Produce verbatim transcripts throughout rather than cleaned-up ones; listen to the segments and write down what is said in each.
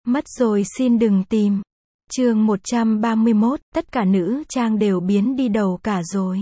Mất rồi xin đừng tìm. Chương một trăm ba mươi mốt, tất cả nữ trang đều biến đi đầu cả rồi.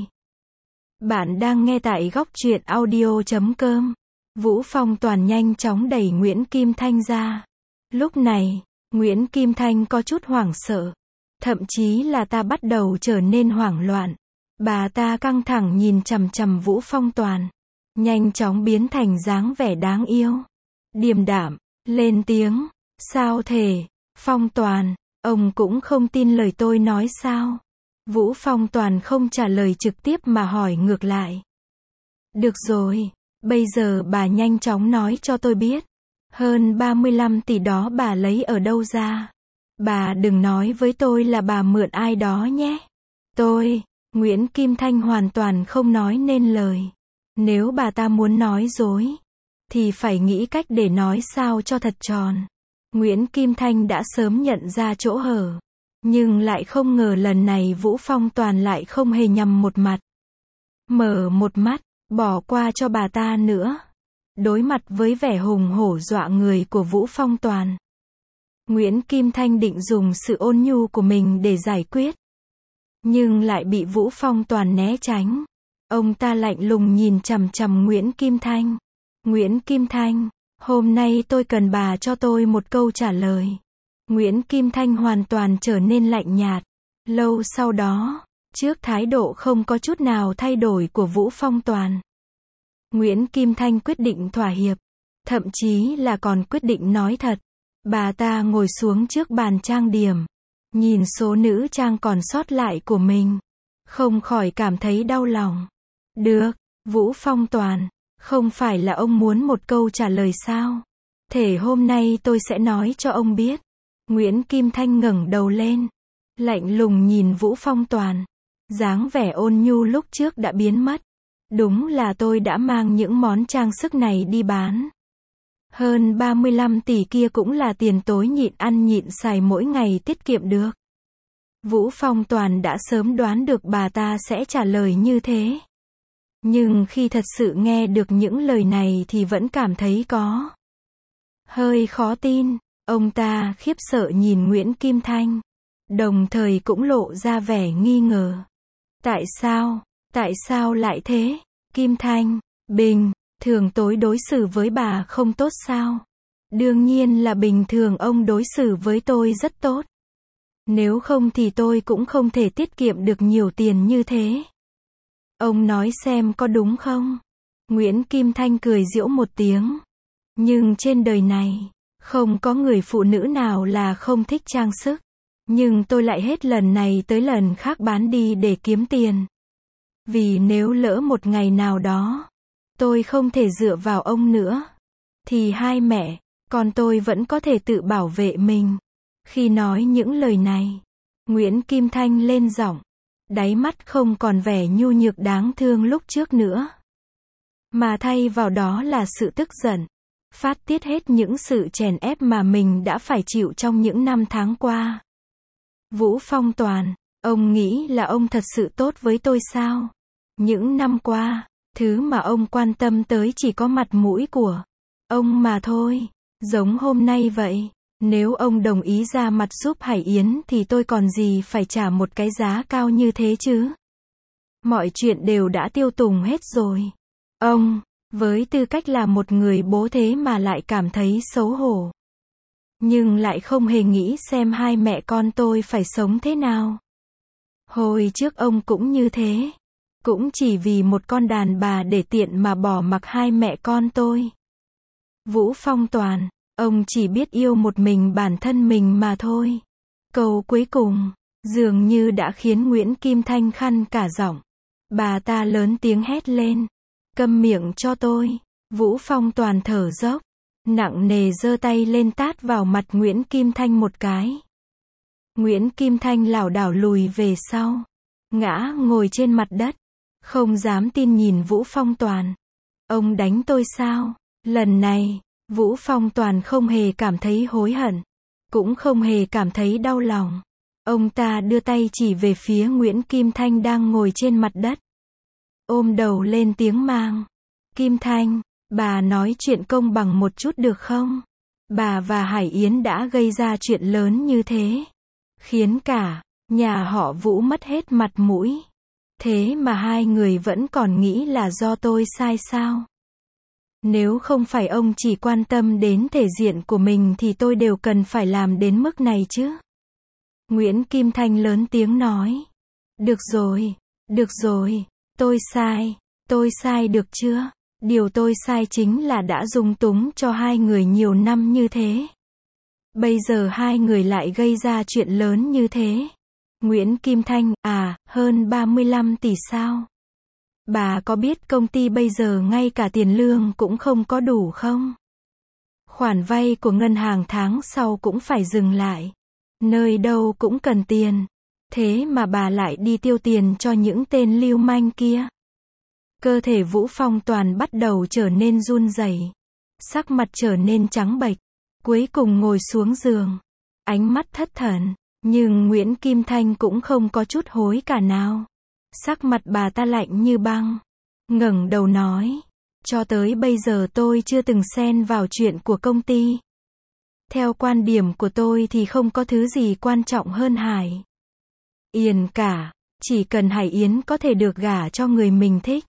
Bạn đang nghe tại góc truyện audio chấm com. Vũ Phong Toàn nhanh chóng đẩy Nguyễn Kim Thanh ra. Lúc này, Nguyễn Kim Thanh có chút hoảng sợ. Thậm chí là ta bắt đầu trở nên hoảng loạn. Bà ta căng thẳng nhìn chằm chằm Vũ Phong Toàn. Nhanh chóng biến thành dáng vẻ đáng yêu. Điềm đạm, lên tiếng. Sao thể, Phong Toàn, ông cũng không tin lời tôi nói sao? Vũ Phong Toàn không trả lời trực tiếp mà hỏi ngược lại. Được rồi, bây giờ bà nhanh chóng nói cho tôi biết. Hơn ba mươi lăm tỷ đó bà lấy ở đâu ra? Bà đừng nói với tôi là bà mượn ai đó nhé. Tôi, Nguyễn Kim Thanh hoàn toàn không nói nên lời. Nếu bà ta muốn nói dối, thì phải nghĩ cách để nói sao cho thật tròn. Nguyễn Kim Thanh đã sớm nhận ra chỗ hở. Nhưng lại không ngờ lần này Vũ Phong Toàn lại không hề nhầm một mặt. Mở một mắt, bỏ qua cho bà ta nữa. Đối mặt với vẻ hùng hổ dọa người của Vũ Phong Toàn, Nguyễn Kim Thanh định dùng sự ôn nhu của mình để giải quyết. Nhưng lại bị Vũ Phong Toàn né tránh. Ông ta lạnh lùng nhìn chằm chằm Nguyễn Kim Thanh. Nguyễn Kim Thanh, hôm nay tôi cần bà cho tôi một câu trả lời. Nguyễn Kim Thanh hoàn toàn trở nên lạnh nhạt. Lâu sau đó, trước thái độ không có chút nào thay đổi của Vũ Phong Toàn, Nguyễn Kim Thanh quyết định thỏa hiệp. Thậm chí là còn quyết định nói thật. Bà ta ngồi xuống trước bàn trang điểm. Nhìn số nữ trang còn sót lại của mình. Không khỏi cảm thấy đau lòng. Được, Vũ Phong Toàn, không phải là ông muốn một câu trả lời sao? Thể hôm nay tôi sẽ nói cho ông biết. Nguyễn Kim Thanh ngẩng đầu lên. Lạnh lùng nhìn Vũ Phong Toàn. Dáng vẻ ôn nhu lúc trước đã biến mất. Đúng là tôi đã mang những món trang sức này đi bán. Hơn ba mươi lăm tỷ kia cũng là tiền tối nhịn ăn nhịn xài mỗi ngày tiết kiệm được. Vũ Phong Toàn đã sớm đoán được bà ta sẽ trả lời như thế. Nhưng khi thật sự nghe được những lời này thì vẫn cảm thấy có hơi khó tin. Ông ta khiếp sợ nhìn Nguyễn Kim Thanh. Đồng thời cũng lộ ra vẻ nghi ngờ. Tại sao? Tại sao lại thế? Kim Thanh, bình thường tối đối xử với bà không tốt sao? Đương nhiên là bình thường ông đối xử với tôi rất tốt. Nếu không thì tôi cũng không thể tiết kiệm được nhiều tiền như thế. Ông nói xem có đúng không? Nguyễn Kim Thanh cười giễu một tiếng. Nhưng trên đời này, không có người phụ nữ nào là không thích trang sức. Nhưng tôi lại hết lần này tới lần khác bán đi để kiếm tiền. Vì nếu lỡ một ngày nào đó, tôi không thể dựa vào ông nữa, thì hai mẹ, con tôi vẫn có thể tự bảo vệ mình. Khi nói những lời này, Nguyễn Kim Thanh lên giọng. Đáy mắt không còn vẻ nhu nhược đáng thương lúc trước nữa. Mà thay vào đó là sự tức giận. Phát tiết hết những sự chèn ép mà mình đã phải chịu trong những năm tháng qua. Vũ Phong Toàn, ông nghĩ là ông thật sự tốt với tôi sao? Những năm qua, thứ mà ông quan tâm tới chỉ có mặt mũi của ông mà thôi. Giống hôm nay vậy. Nếu ông đồng ý ra mặt giúp Hải Yến thì tôi còn gì phải trả một cái giá cao như thế chứ? Mọi chuyện đều đã tiêu tùng hết rồi. Ông, với tư cách là một người bố thế mà lại cảm thấy xấu hổ. Nhưng lại không hề nghĩ xem hai mẹ con tôi phải sống thế nào. Hồi trước ông cũng như thế. Cũng chỉ vì một con đàn bà để tiện mà bỏ mặc hai mẹ con tôi. Vũ Phong Toàn, ông chỉ biết yêu một mình bản thân mình mà thôi. Câu cuối cùng, dường như đã khiến Nguyễn Kim Thanh khăn cả giọng. Bà ta lớn tiếng hét lên. Câm miệng cho tôi. Vũ Phong Toàn thở dốc. Nặng nề giơ tay lên tát vào mặt Nguyễn Kim Thanh một cái. Nguyễn Kim Thanh lảo đảo lùi về sau. Ngã ngồi trên mặt đất. Không dám tin nhìn Vũ Phong Toàn. Ông đánh tôi sao? Lần này, Vũ Phong Toàn không hề cảm thấy hối hận. Cũng không hề cảm thấy đau lòng. Ông ta đưa tay chỉ về phía Nguyễn Kim Thanh đang ngồi trên mặt đất. Ôm đầu lên tiếng mang. Kim Thanh, bà nói chuyện công bằng một chút được không? Bà và Hải Yến đã gây ra chuyện lớn như thế, khiến cả nhà họ Vũ mất hết mặt mũi. Thế mà hai người vẫn còn nghĩ là do tôi sai sao? Nếu không phải ông chỉ quan tâm đến thể diện của mình thì tôi đều cần phải làm đến mức này chứ. Nguyễn Kim Thanh lớn tiếng nói. Được rồi, được rồi, tôi sai, tôi sai được chưa? Điều tôi sai chính là đã dung túng cho hai người nhiều năm như thế. Bây giờ hai người lại gây ra chuyện lớn như thế. Nguyễn Kim Thanh, à, hơn ba mươi lăm tỷ sao? Bà có biết công ty bây giờ ngay cả tiền lương cũng không có đủ không? Khoản vay của ngân hàng tháng sau cũng phải dừng lại. Nơi đâu cũng cần tiền. Thế mà bà lại đi tiêu tiền cho những tên lưu manh kia. Cơ thể Vũ Phong Toàn bắt đầu trở nên run rẩy, sắc mặt trở nên trắng bệch, cuối cùng ngồi xuống giường, ánh mắt thất thần, nhưng Nguyễn Kim Thanh cũng không có chút hối cả nào. Sắc mặt bà ta lạnh như băng, ngẩng đầu nói, cho tới bây giờ tôi chưa từng xen vào chuyện của công ty. Theo quan điểm của tôi thì không có thứ gì quan trọng hơn Hải Yến cả, chỉ cần Hải Yến có thể được gả cho người mình thích.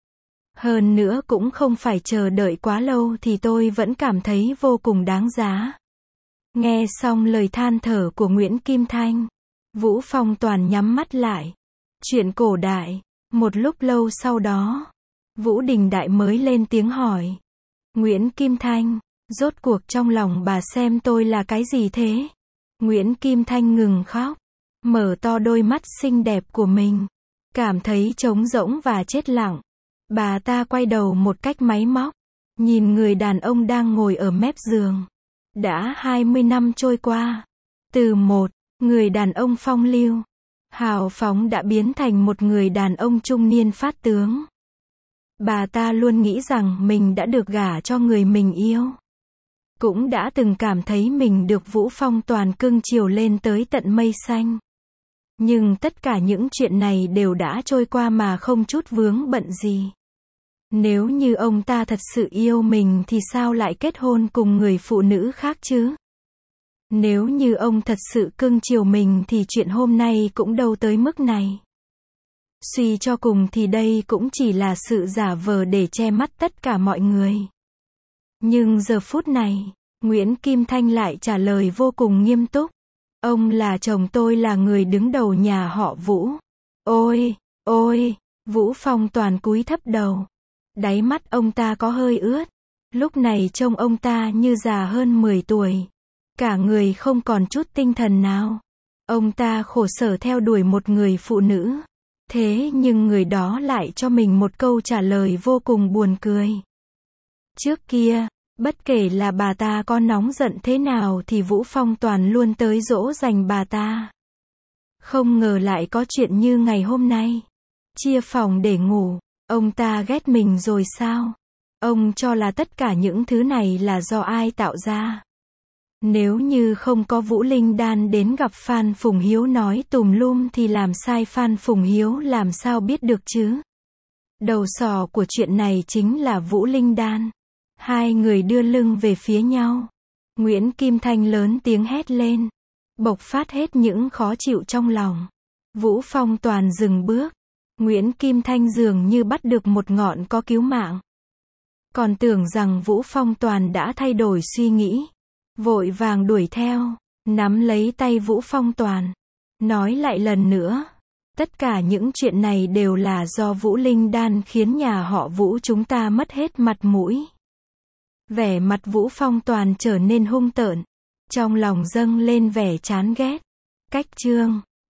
Hơn nữa cũng không phải chờ đợi quá lâu thì tôi vẫn cảm thấy vô cùng đáng giá. Nghe xong lời than thở của Nguyễn Kim Thanh, Vũ Phong Toàn nhắm mắt lại. Chuyện cổ đại. Một lúc lâu sau đó, Vũ Đình Đại mới lên tiếng hỏi. Nguyễn Kim Thanh, rốt cuộc trong lòng bà xem tôi là cái gì thế? Nguyễn Kim Thanh ngừng khóc, mở to đôi mắt xinh đẹp của mình, cảm thấy trống rỗng và chết lặng. Bà ta quay đầu một cách máy móc, nhìn người đàn ông đang ngồi ở mép giường. Đã hai mươi năm trôi qua, từ một người đàn ông phong lưu, hào phóng đã biến thành một người đàn ông trung niên phát tướng. Bà ta luôn nghĩ rằng mình đã được gả cho người mình yêu. Cũng đã từng cảm thấy mình được Vũ Phong Toàn cưng chiều lên tới tận mây xanh. Nhưng tất cả những chuyện này đều đã trôi qua mà không chút vướng bận gì. Nếu như ông ta thật sự yêu mình thì sao lại kết hôn cùng người phụ nữ khác chứ? Nếu như ông thật sự cưng chiều mình thì chuyện hôm nay cũng đâu tới mức này. Suy cho cùng thì đây cũng chỉ là sự giả vờ để che mắt tất cả mọi người. Nhưng giờ phút này, Nguyễn Kim Thanh lại trả lời vô cùng nghiêm túc. Ông là chồng tôi, là người đứng đầu nhà họ Vũ. Ôi, ôi, Vũ Phong Toàn cúi thấp đầu. Đáy mắt ông ta có hơi ướt. Lúc này trông ông ta như già hơn mười tuổi. Cả người không còn chút tinh thần nào. Ông ta khổ sở theo đuổi một người phụ nữ. Thế nhưng người đó lại cho mình một câu trả lời vô cùng buồn cười. Trước kia, bất kể là bà ta có nóng giận thế nào thì Vũ Phong Toàn luôn tới dỗ dành bà ta. Không ngờ lại có chuyện như ngày hôm nay. Chia phòng để ngủ. Ông ta ghét mình rồi sao? Ông cho là tất cả những thứ này là do ai tạo ra? Nếu như không có Vũ Linh Đan đến gặp Phan Phùng Hiếu nói tùm lum thì làm sai Phan Phùng Hiếu làm sao biết được chứ? Đầu sò của chuyện này chính là Vũ Linh Đan. Hai người đưa lưng về phía nhau. Nguyễn Kim Thanh lớn tiếng hét lên, bộc phát hết những khó chịu trong lòng. Vũ Phong Toàn dừng bước. Nguyễn Kim Thanh dường như bắt được một ngọn có cứu mạng. Còn tưởng rằng Vũ Phong Toàn đã thay đổi suy nghĩ. Vội vàng đuổi theo, nắm lấy tay Vũ Phong Toàn. Nói lại lần nữa. Tất cả những chuyện này đều là do Vũ Linh Đan khiến nhà họ Vũ chúng ta mất hết mặt mũi. Vẻ mặt Vũ Phong Toàn trở nên hung tợn. Trong lòng dâng lên vẻ chán ghét. Cách chương